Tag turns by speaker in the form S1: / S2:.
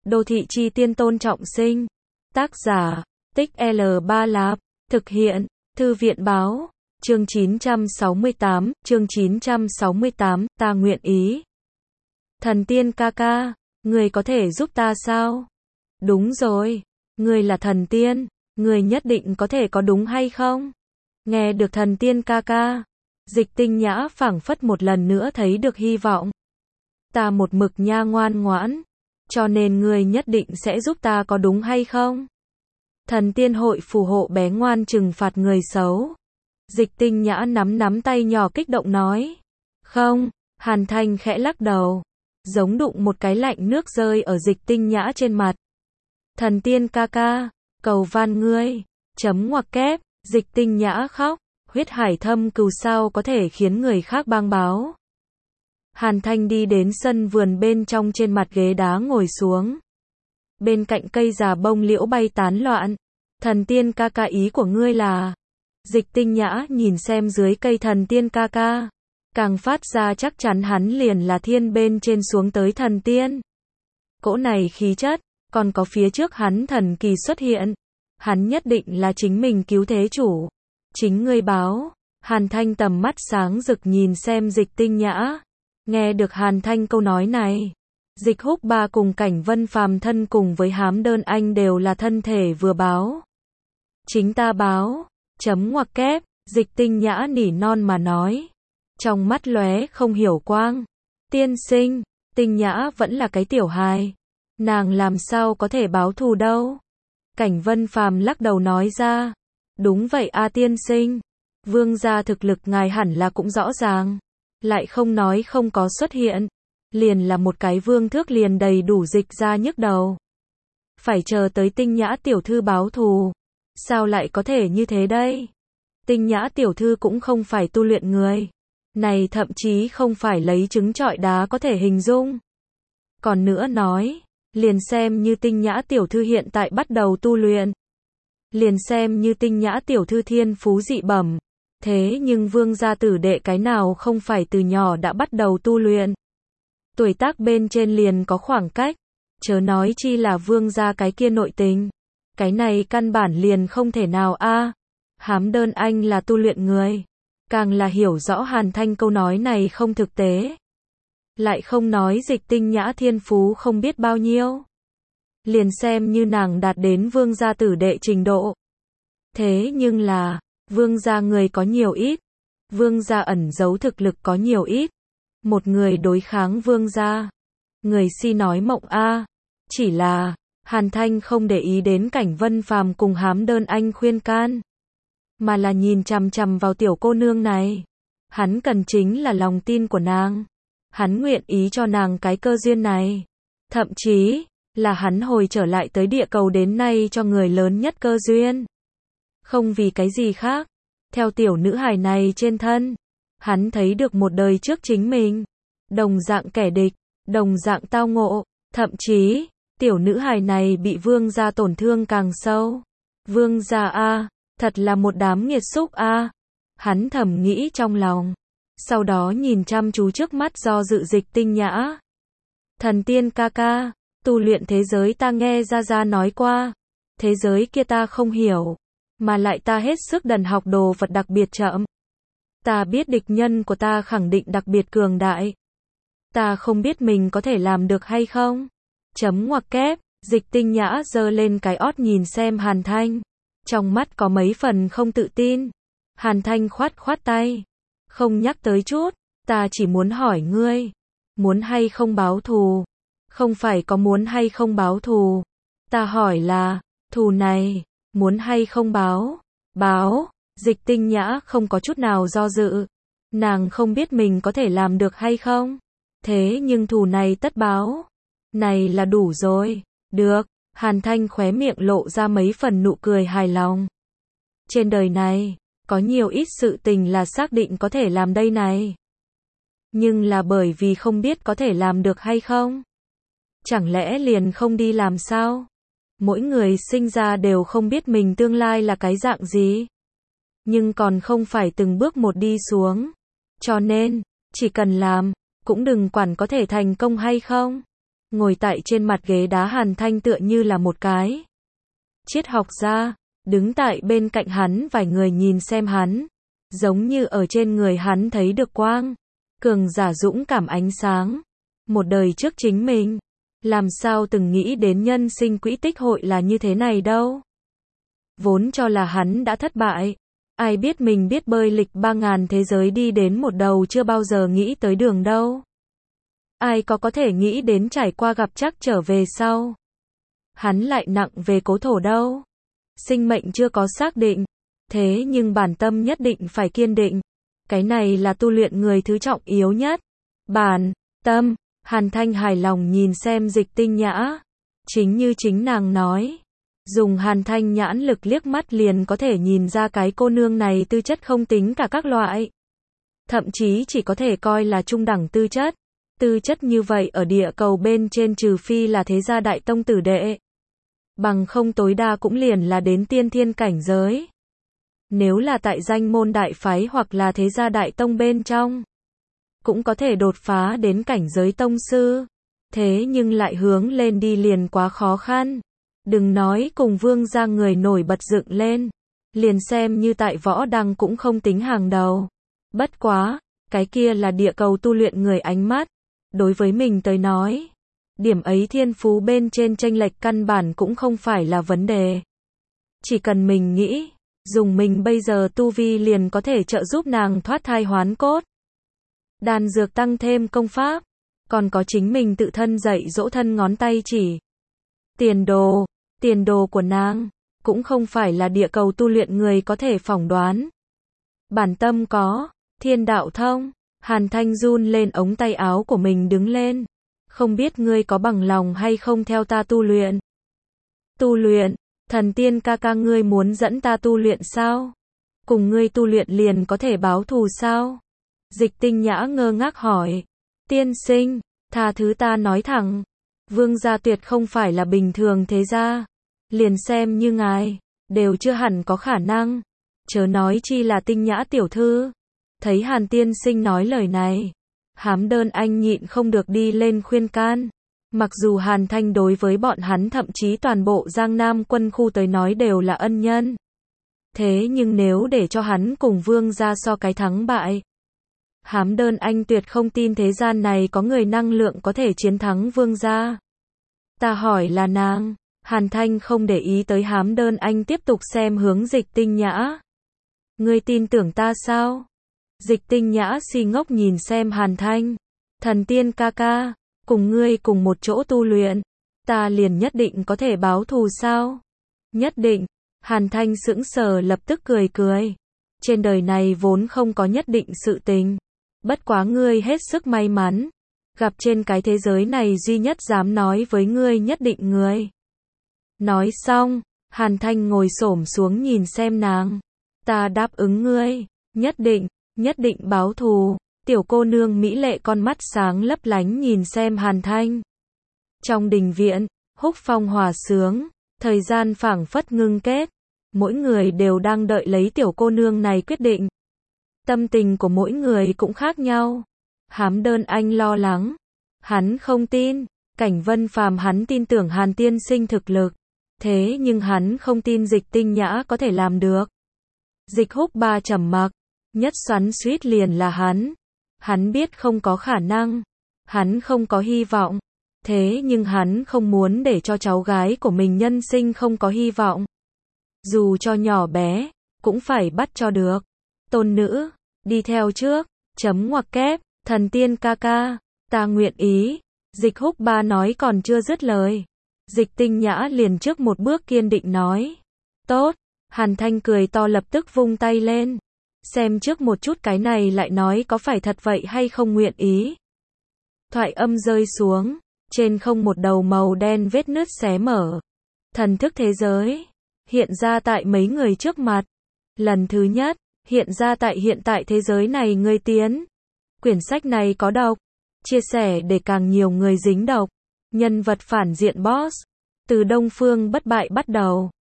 S1: Đô thị chi tiên Tôn Trọng Sinh. Tác giả, Tích L Ba Lạp. Thực hiện, Thư viện báo. Chương 968, ta nguyện ý. Thần tiên ca ca, người có thể giúp ta sao? Đúng rồi, người là thần tiên, người nhất định có thể có đúng hay không? Nghe được thần tiên ca ca, Dịch Tinh Nhã phảng phất một lần nữa thấy được hy vọng. Ta một mực nha ngoan ngoãn, cho nên người nhất định sẽ giúp ta có đúng hay không? Thần tiên hội phù hộ bé ngoan trừng phạt người xấu. Dịch Tinh Nhã nắm tay nhỏ kích động nói. Không, Hàn Thanh khẽ lắc đầu, giống đụng một cái lạnh nước rơi ở Dịch Tinh Nhã trên mặt. Thần tiên ca ca, cầu van ngươi, chấm ngoặc kép, Dịch Tinh Nhã khóc, huyết hải thâm cừu sao có thể khiến người khác bang báo. Hàn Thanh đi đến sân vườn bên trong, trên mặt ghế đá ngồi xuống. Bên cạnh cây già bông liễu bay tán loạn. Thần tiên ca ca, ý của ngươi là? Dịch Tinh Nhã nhìn xem dưới cây thần tiên ca ca, càng phát ra chắc chắn hắn liền là thiên bên trên xuống tới thần tiên. Cỗ này khí chất, còn có phía trước hắn thần kỳ xuất hiện, hắn nhất định là chính mình cứu thế chủ. Chính ngươi báo. Hàn Thanh tầm mắt sáng rực nhìn xem Dịch Tinh Nhã. Nghe được Hàn Thanh câu nói này, Dịch Húc Ba cùng Cảnh Vân Phàm thân cùng với Hám Đơn Anh đều là thân thể vừa báo. Chính ta báo, chấm ngoặc kép, Dịch Tinh Nhã nỉ non mà nói. Trong mắt lóe không hiểu quang. Tiên sinh, Tinh Nhã vẫn là cái tiểu hài, nàng làm sao có thể báo thù đâu? Cảnh Vân Phàm lắc đầu nói ra. Đúng vậy a tiên sinh, vương gia thực lực ngài hẳn là cũng rõ ràng, lại không nói không có xuất hiện, liền là một cái vương thước liền đầy đủ dịch ra nhức đầu. Phải chờ tới Tinh Nhã tiểu thư báo thù, sao lại có thể như thế đây? Tinh Nhã tiểu thư cũng không phải tu luyện người, này thậm chí không phải lấy trứng trọi đá có thể hình dung. Còn nữa nói, liền xem như Tinh Nhã tiểu thư hiện tại bắt đầu tu luyện, liền xem như Tinh Nhã tiểu thư thiên phú dị bẩm, thế nhưng vương gia tử đệ cái nào không phải từ nhỏ đã bắt đầu tu luyện. Tuổi tác bên trên liền có khoảng cách, chớ nói chi là vương gia cái kia nội tình. Cái này căn bản liền không thể nào a. Hám Đơn Anh là tu luyện người, càng là hiểu rõ Hàn Thanh câu nói này không thực tế. Lại không nói Dịch Tinh Nhã thiên phú không biết bao nhiêu, liền xem như nàng đạt đến vương gia tử đệ trình độ. Thế nhưng là, vương gia người có nhiều ít, vương gia ẩn giấu thực lực có nhiều ít. Một người đối kháng vương gia, người si nói mộng a. Chỉ là, Hàn Thanh không để ý đến Cảnh Vân Phàm cùng Hám Đơn Anh khuyên can, mà là nhìn chằm chằm vào tiểu cô nương này. Hắn cần chính là lòng tin của nàng. Hắn nguyện ý cho nàng cái cơ duyên này. Thậm chí, là hắn hồi trở lại tới địa cầu đến nay cho người lớn nhất cơ duyên. Không vì cái gì khác. Theo tiểu nữ hài này trên thân, hắn thấy được một đời trước chính mình. Đồng dạng kẻ địch, đồng dạng tao ngộ. Thậm chí, tiểu nữ hài này bị vương gia tổn thương càng sâu. Vương gia a, thật là một đám nghiệt xúc a. Hắn thầm nghĩ trong lòng. Sau đó nhìn chăm chú trước mắt do dự Dịch Tinh Nhã. Thần tiên ca ca, tu luyện thế giới ta nghe ra nói qua. Thế giới kia ta không hiểu, mà lại ta hết sức đần học đồ vật đặc biệt chậm. Ta biết địch nhân của ta khẳng định đặc biệt cường đại. Ta không biết mình có thể làm được hay không. Chấm ngoặc kép, Dịch Tinh Nhã giơ lên cái ót nhìn xem Hàn Thanh. Trong mắt có mấy phần không tự tin. Hàn Thanh khoát tay. Không nhắc tới chút, ta chỉ muốn hỏi ngươi, muốn hay không báo thù? Không phải có muốn hay không báo thù. Ta hỏi là, thù này, muốn hay không báo? Báo. Dịch Tinh Nhã không có chút nào do dự. Nàng không biết mình có thể làm được hay không. Thế nhưng thù này tất báo. Này là đủ rồi. Được. Hàn Thanh khóe miệng lộ ra mấy phần nụ cười hài lòng. Trên đời này, có nhiều ít sự tình là xác định có thể làm đây này. Nhưng là bởi vì không biết có thể làm được hay không. Chẳng lẽ liền không đi làm sao? Mỗi người sinh ra đều không biết mình tương lai là cái dạng gì. Nhưng còn không phải từng bước một đi xuống. Cho nên, chỉ cần làm, cũng đừng quản có thể thành công hay không. ngồi tại trên mặt ghế đá. Hàn Thanh tựa như là một cái triết học gia, đứng tại bên cạnh hắn. Vài người nhìn xem hắn, giống như ở trên người hắn thấy được quang, cường giả dũng cảm ánh sáng. Một đời trước chính mình, làm sao từng nghĩ đến nhân sinh quỹ tích hội là như thế này đâu. Vốn cho là hắn đã thất bại, ai biết mình biết bơi lịch 3000 thế giới đi đến một đầu chưa bao giờ nghĩ tới đường đâu. Ai có thể nghĩ đến trải qua gặp chắc trở về sau. Hắn lại nặng về cố thổ đâu. Sinh mệnh chưa có xác định, thế nhưng bản tâm nhất định phải kiên định. Cái này là tu luyện người thứ trọng yếu nhất. Bản tâm. Hàn Thanh hài lòng nhìn xem Dịch Tinh Nhã. Chính như chính nàng nói, dùng Hàn Thanh nhãn lực liếc mắt liền có thể nhìn ra cái cô nương này tư chất không tính cả các loại. Thậm chí chỉ có thể coi là trung đẳng tư chất. Tư chất như vậy ở địa cầu bên trên trừ phi là thế gia đại tông tử đệ. Bằng không tối đa cũng liền là đến tiên thiên cảnh giới. Nếu là tại danh môn đại phái hoặc là thế gia đại tông bên trong, cũng có thể đột phá đến cảnh giới tông sư. Thế nhưng lại hướng lên đi liền quá khó khăn. Đừng nói cùng vương gia người nổi bật dựng lên, liền xem như tại võ đăng cũng không tính hàng đầu. Bất quá, cái kia là địa cầu tu luyện người ánh mắt. Đối với mình tới nói, điểm ấy thiên phú bên trên chênh lệch căn bản cũng không phải là vấn đề. Chỉ cần mình nghĩ, dùng mình bây giờ tu vi liền có thể trợ giúp nàng thoát thai hoán cốt. Đan dược tăng thêm công pháp, còn có chính mình tự thân dạy dỗ thân ngón tay chỉ. Tiền đồ của nàng, cũng không phải là địa cầu tu luyện người có thể phỏng đoán. Bản tâm có, thiên đạo thông. Hàn Thanh run lên ống tay áo của mình đứng lên. Không biết ngươi có bằng lòng hay không theo ta tu luyện? Tu luyện? Thần tiên ca ca ngươi muốn dẫn ta tu luyện sao? Cùng ngươi tu luyện liền có thể báo thù sao? Dịch Tinh Nhã ngơ ngác hỏi. Tiên sinh, tha thứ ta nói thẳng. Vương gia tuyệt không phải là bình thường thế gia. Liền xem như ngài, đều chưa hẳn có khả năng. Chớ nói chi là Tinh Nhã tiểu thư. Thấy Hàn tiên sinh nói lời này, Hám Đơn Anh nhịn không được đi lên khuyên can. Mặc dù Hàn Thanh đối với bọn hắn thậm chí toàn bộ Giang Nam quân khu tới nói đều là ân nhân. Thế nhưng nếu để cho hắn cùng vương gia so cái thắng bại, Hám Đơn Anh tuyệt không tin thế gian này có người năng lượng có thể chiến thắng vương gia. Ta hỏi là nàng. Hàn Thanh không để ý tới Hám Đơn Anh, tiếp tục xem hướng Dịch Tinh Nhã. Ngươi tin tưởng ta sao? Dịch Tinh Nhã si ngốc nhìn xem Hàn Thanh. Thần tiên ca ca, cùng ngươi cùng một chỗ tu luyện, ta liền nhất định có thể báo thù sao? Nhất định. Hàn Thanh sững sờ lập tức cười cười. Trên đời này vốn không có nhất định sự tình. Bất quá ngươi hết sức may mắn. Gặp trên cái thế giới này duy nhất dám nói với ngươi nhất định người. Nói xong, Hàn Thanh ngồi xổm xuống nhìn xem nàng. Ta đáp ứng ngươi, nhất định báo thù. Tiểu cô nương mỹ lệ con mắt sáng lấp lánh nhìn xem Hàn Thanh. Trong đình viện, húc phong hòa sướng, thời gian phảng phất ngưng kết. Mỗi người đều đang đợi lấy tiểu cô nương này quyết định. Tâm tình của mỗi người cũng khác nhau. Hám Đơn Anh lo lắng. Hắn không tin. Cảnh Vân Phàm hắn tin tưởng Hàn tiên sinh thực lực. Thế nhưng hắn không tin Dịch Tinh Nhã có thể làm được. Dịch Húc Ba trầm mặc. Nhất xoắn xuýt liền là hắn. Hắn biết không có khả năng. Hắn không có hy vọng. Thế nhưng hắn không muốn để cho cháu gái của mình nhân sinh không có hy vọng. Dù cho nhỏ bé, cũng phải bắt cho được. Tôn nữ, đi theo trước, chấm ngoặc kép, thần tiên ca ca, ta nguyện ý. Dịch Húc Ba nói còn chưa dứt lời. Dịch Tinh Nhã liền trước một bước kiên định nói. Tốt, Hàn Thanh cười to lập tức vung tay lên. Xem trước một chút cái này lại nói có phải thật vậy hay không nguyện ý. Thoại âm rơi xuống, trên không một đầu màu đen vết nứt xé mở. Thần thức thế giới hiện ra tại mấy người trước mặt. Lần thứ nhất, hiện ra tại hiện tại thế giới này ngươi tiến. Quyển sách này có độc. Chia sẻ để càng nhiều người dính độc. Nhân vật phản diện boss. Từ Đông Phương Bất Bại bắt đầu.